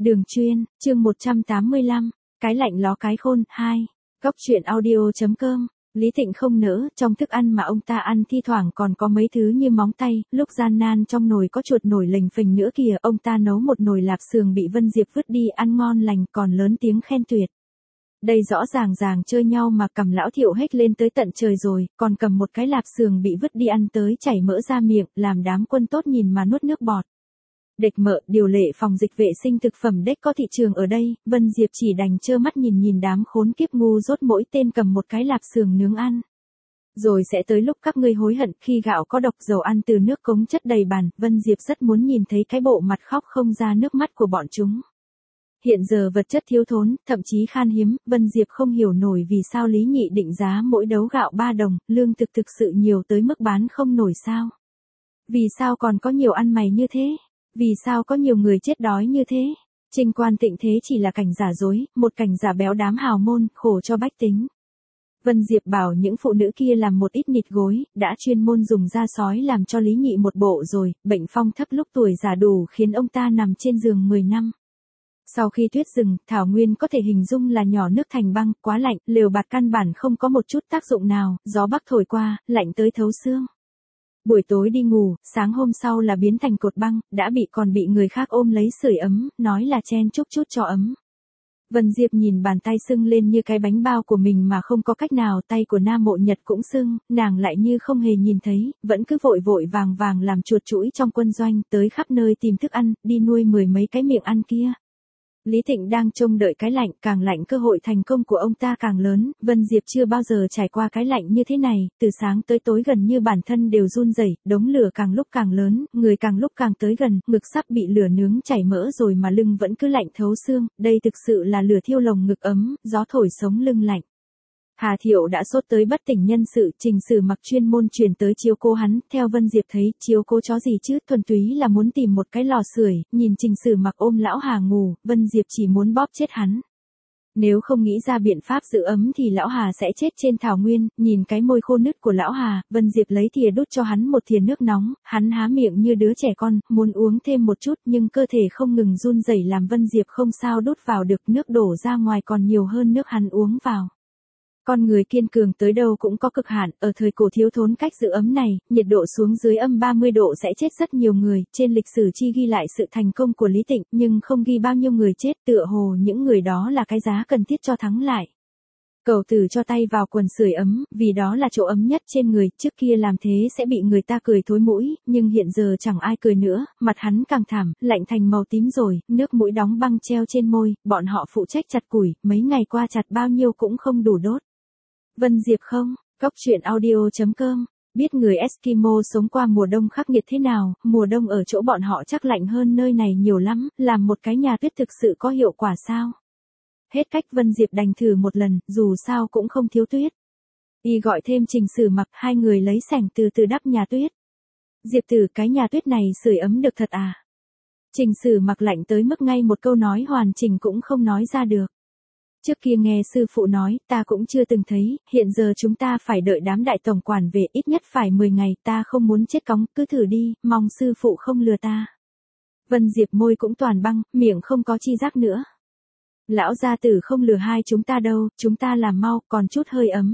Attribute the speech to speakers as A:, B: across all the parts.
A: Đường chuyên, chương 185, cái lạnh ló cái khôn, 2. Góc truyện audio.com. Lý Thịnh không nỡ, trong thức ăn mà ông ta ăn thi thoảng còn có mấy thứ như móng tay, lúc gian nan trong nồi có chuột nổi lềnh phềnh nữa kìa, ông ta nấu một nồi lạp xưởng bị Vân Diệp vứt đi ăn ngon lành còn lớn tiếng khen tuyệt. Đây rõ ràng chơi nhau mà cầm lão Thiệu hếch lên tới tận trời rồi, còn cầm một cái lạp xưởng bị vứt đi ăn tới chảy mỡ ra miệng, làm đám quân tốt nhìn mà nuốt nước bọt. Địch Mợ, điều lệ phòng dịch vệ sinh thực phẩm đếch có thị trường ở đây, Vân Diệp chỉ đành trơ mắt nhìn đám khốn kiếp ngu dốt mỗi tên cầm một cái lạp xưởng nướng ăn. Rồi sẽ tới lúc các ngươi hối hận khi gạo có độc dầu ăn từ nước cống chất đầy bàn, Vân Diệp rất muốn nhìn thấy cái bộ mặt khóc không ra nước mắt của bọn chúng. Hiện giờ vật chất thiếu thốn, thậm chí khan hiếm, Vân Diệp không hiểu nổi vì sao Lý Nhị định giá mỗi đấu gạo 3 đồng, lương thực sự nhiều tới mức bán không nổi sao. Vì sao còn có nhiều ăn mày như thế? Vì sao có nhiều người chết đói như thế? Trình Quan Tịnh thế chỉ là cảnh giả dối, một cảnh giả béo đám hào môn, khổ cho bách tính. Vân Diệp bảo những phụ nữ kia làm một ít nịt gối, đã chuyên môn dùng da sói làm cho Lý Nhị một bộ rồi, bệnh phong thấp lúc tuổi già đủ khiến ông ta nằm trên giường 10 năm. Sau khi tuyết dừng, thảo nguyên có thể hình dung là nhỏ nước thành băng, quá lạnh, lều bạt căn bản không có một chút tác dụng nào, gió bắc thổi qua, lạnh tới thấu xương. Buổi tối đi ngủ, sáng hôm sau là biến thành cột băng, đã còn bị người khác ôm lấy sưởi ấm, nói là chen chúc chút cho ấm. Vân Diệp nhìn bàn tay sưng lên như cái bánh bao của mình mà không có cách nào, tay của Nam Mộ Nhật cũng sưng, nàng lại như không hề nhìn thấy, vẫn cứ vội vàng làm chuột chũi trong quân doanh, tới khắp nơi tìm thức ăn, đi nuôi 10 mấy cái miệng ăn kia. Lý Thịnh đang trông đợi cái lạnh, càng lạnh cơ hội thành công của ông ta càng lớn, Vân Diệp chưa bao giờ trải qua cái lạnh như thế này, từ sáng tới tối gần như bản thân đều run rẩy, đống lửa càng lúc càng lớn, người càng lúc càng tới gần, ngực sắp bị lửa nướng chảy mỡ rồi mà lưng vẫn cứ lạnh thấu xương, đây thực sự là lửa thiêu lồng ngực ấm, gió thổi sống lưng lạnh. Hà Thiệu đã sốt tới bất tỉnh nhân sự, Trình Sử Mặc chuyên môn truyền tới chiếu cố hắn, theo Vân Diệp thấy, chiếu cố chó gì chứ, thuần túy là muốn tìm một cái lò sưởi, nhìn Trình Sử Mặc ôm lão Hà ngủ, Vân Diệp chỉ muốn bóp chết hắn. Nếu không nghĩ ra biện pháp giữ ấm thì lão Hà sẽ chết trên thảo nguyên, nhìn cái môi khô nứt của lão Hà, Vân Diệp lấy thìa đút cho hắn một thìa nước nóng, hắn há miệng như đứa trẻ con, muốn uống thêm một chút nhưng cơ thể không ngừng run rẩy làm Vân Diệp không sao đút vào được, nước đổ ra ngoài còn nhiều hơn nước hắn uống vào. Con người kiên cường tới đâu cũng có cực hạn, ở thời cổ thiếu thốn cách giữ ấm này, nhiệt độ xuống dưới âm 30 độ sẽ chết rất nhiều người, trên lịch sử chi ghi lại sự thành công của Lý Tịnh, nhưng không ghi bao nhiêu người chết, tựa hồ những người đó là cái giá cần thiết cho thắng lại. Cầu Tử cho tay vào quần sưởi ấm, vì đó là chỗ ấm nhất trên người, trước kia làm thế sẽ bị người ta cười thối mũi, nhưng hiện giờ chẳng ai cười nữa, mặt hắn càng thảm, lạnh thành màu tím rồi, nước mũi đóng băng treo trên môi, bọn họ phụ trách chặt củi, mấy ngày qua chặt bao nhiêu cũng không đủ đốt. Vân Diệp không, góc truyện audio.com, biết người Eskimo sống qua mùa đông khắc nghiệt thế nào, mùa đông ở chỗ bọn họ chắc lạnh hơn nơi này nhiều lắm, làm một cái nhà tuyết thực sự có hiệu quả sao? Hết cách Vân Diệp đành thử một lần, dù sao cũng không thiếu tuyết. Y gọi thêm Trình Sử Mặc, hai người lấy sẻng từ từ đắp nhà tuyết. Diệp Tử, cái nhà tuyết này sưởi ấm được thật à? Trình Sử Mặc lạnh tới mức ngay một câu nói hoàn chỉnh cũng không nói ra được. Trước kia nghe sư phụ nói, ta cũng chưa từng thấy, hiện giờ chúng ta phải đợi đám đại tổng quản về ít nhất phải 10 ngày, ta không muốn chết cóng, cứ thử đi, mong sư phụ không lừa ta. Vân Diệp môi cũng toàn băng, miệng không có chi giác nữa. Lão gia tử không lừa hai chúng ta đâu, chúng ta làm mau, còn chút hơi ấm.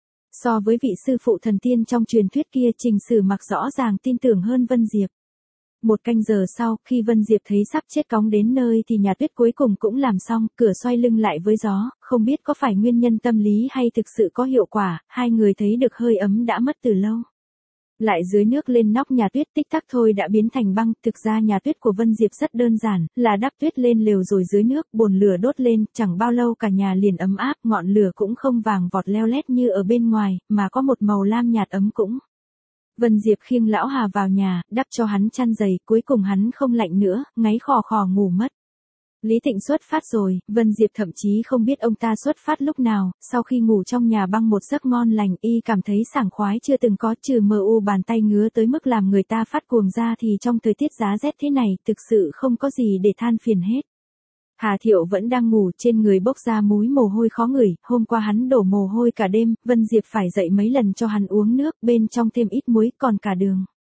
A: So với vị sư phụ thần tiên trong truyền thuyết kia, Trình Sử Mặc rõ ràng tin tưởng hơn Vân Diệp. Một canh giờ sau, khi Vân Diệp thấy sắp chết cóng đến nơi thì nhà tuyết cuối cùng cũng làm xong, cửa xoay lưng lại với gió, không biết có phải nguyên nhân tâm lý hay thực sự có hiệu quả, hai người thấy được hơi ấm đã mất từ lâu. Lại dưới nước lên nóc nhà tuyết tích tắc thôi đã biến thành băng, thực ra nhà tuyết của Vân Diệp rất đơn giản, là đắp tuyết lên lều rồi dưới nước, bồn lửa đốt lên, chẳng bao lâu cả nhà liền ấm áp, ngọn lửa cũng không vàng vọt leo lét như ở bên ngoài, mà có một màu lam nhạt ấm cũng. Vân Diệp khiêng lão Hà vào nhà, đắp cho hắn chăn dày, cuối cùng hắn không lạnh nữa, ngáy khò khò ngủ mất. Lý Thịnh xuất phát rồi, Vân Diệp thậm chí không biết ông ta xuất phát lúc nào, sau khi ngủ trong nhà băng một giấc ngon lành, y cảm thấy sảng khoái chưa từng có, trừ mờ u bàn tay ngứa tới mức làm người ta phát cuồng ra thì trong thời tiết giá rét thế này, thực sự không có gì để than phiền hết. Hà Thiệu vẫn đang ngủ, trên người bốc ra múi mồ hôi khó ngửi, hôm qua hắn đổ mồ hôi cả đêm, Vân Diệp phải dậy mấy lần cho hắn uống nước, bên trong thêm ít muối còn cả đường.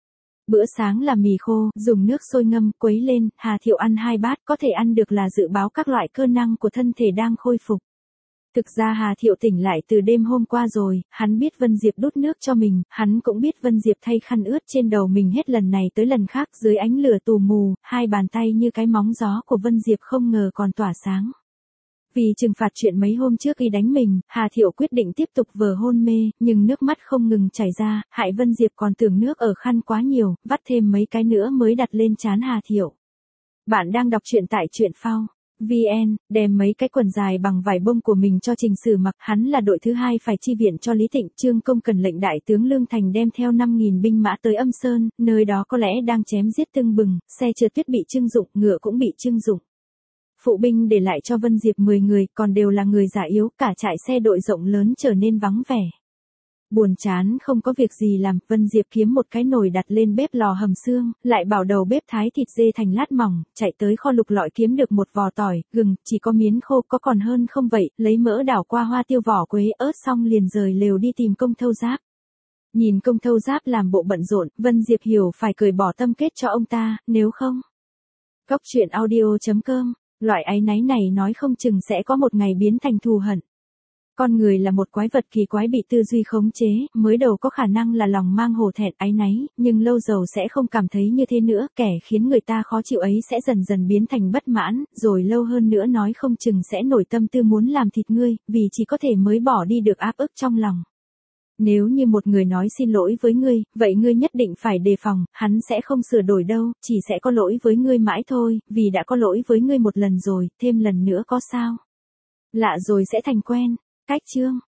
A: Bữa sáng là mì khô, dùng nước sôi ngâm, quấy lên, Hà Thiệu ăn 2 bát, có thể ăn được là dự báo các loại cơ năng của thân thể đang khôi phục. Thực ra Hà Thiệu tỉnh lại từ đêm hôm qua rồi, hắn biết Vân Diệp đút nước cho mình, hắn cũng biết Vân Diệp thay khăn ướt trên đầu mình hết lần này tới lần khác dưới ánh lửa tù mù, hai bàn tay như cái móng gió của Vân Diệp không ngờ còn tỏa sáng. Vì trừng phạt chuyện mấy hôm trước y đánh mình, Hà Thiệu quyết định tiếp tục vờ hôn mê, nhưng nước mắt không ngừng chảy ra, hại Vân Diệp còn tưởng nước ở khăn quá nhiều, vắt thêm mấy cái nữa mới đặt lên trán Hà Thiệu. Bạn đang đọc truyện tại truyện phao VN, đem mấy cái quần dài bằng vải bông của mình cho Trình Sử mặc, hắn là đội thứ 2 phải chi viện cho Lý Tịnh, Trương Công cần lệnh đại tướng Lương Thành đem theo 5.000 binh mã tới Âm Sơn, nơi đó có lẽ đang chém giết tưng bừng, xe trượt tuyết bị trưng dụng, ngựa cũng bị trưng dụng. Phụ binh để lại cho Vân Diệp 10 người, còn đều là người già yếu, cả trại xe đội rộng lớn trở nên vắng vẻ. Buồn chán không có việc gì làm, Vân Diệp kiếm một cái nồi đặt lên bếp lò hầm xương, lại bảo đầu bếp thái thịt dê thành lát mỏng, chạy tới kho lục lọi kiếm được một vò tỏi, gừng, chỉ có miến khô có còn hơn không vậy, lấy mỡ đảo qua hoa tiêu vỏ quế ớt xong liền rời lều đi tìm Công Thâu Giáp. Nhìn Công Thâu Giáp làm bộ bận rộn, Vân Diệp hiểu phải cởi bỏ tâm kết cho ông ta, nếu không. Góc truyện audio.com, loại áy náy này nói không chừng sẽ có một ngày biến thành thù hận. Con người là một quái vật kỳ quái bị tư duy khống chế, mới đầu có khả năng là lòng mang hổ thẹn áy náy, nhưng lâu dầu sẽ không cảm thấy như thế nữa, kẻ khiến người ta khó chịu ấy sẽ dần dần biến thành bất mãn, rồi lâu hơn nữa nói không chừng sẽ nổi tâm tư muốn làm thịt ngươi, vì chỉ có thể mới bỏ đi được áp ức trong lòng. Nếu như một người nói xin lỗi với ngươi, vậy ngươi nhất định phải đề phòng, hắn sẽ không sửa đổi đâu, chỉ sẽ có lỗi với ngươi mãi thôi, vì đã có lỗi với ngươi một lần rồi, thêm lần nữa có sao? Lạ rồi sẽ thành quen. Cách chương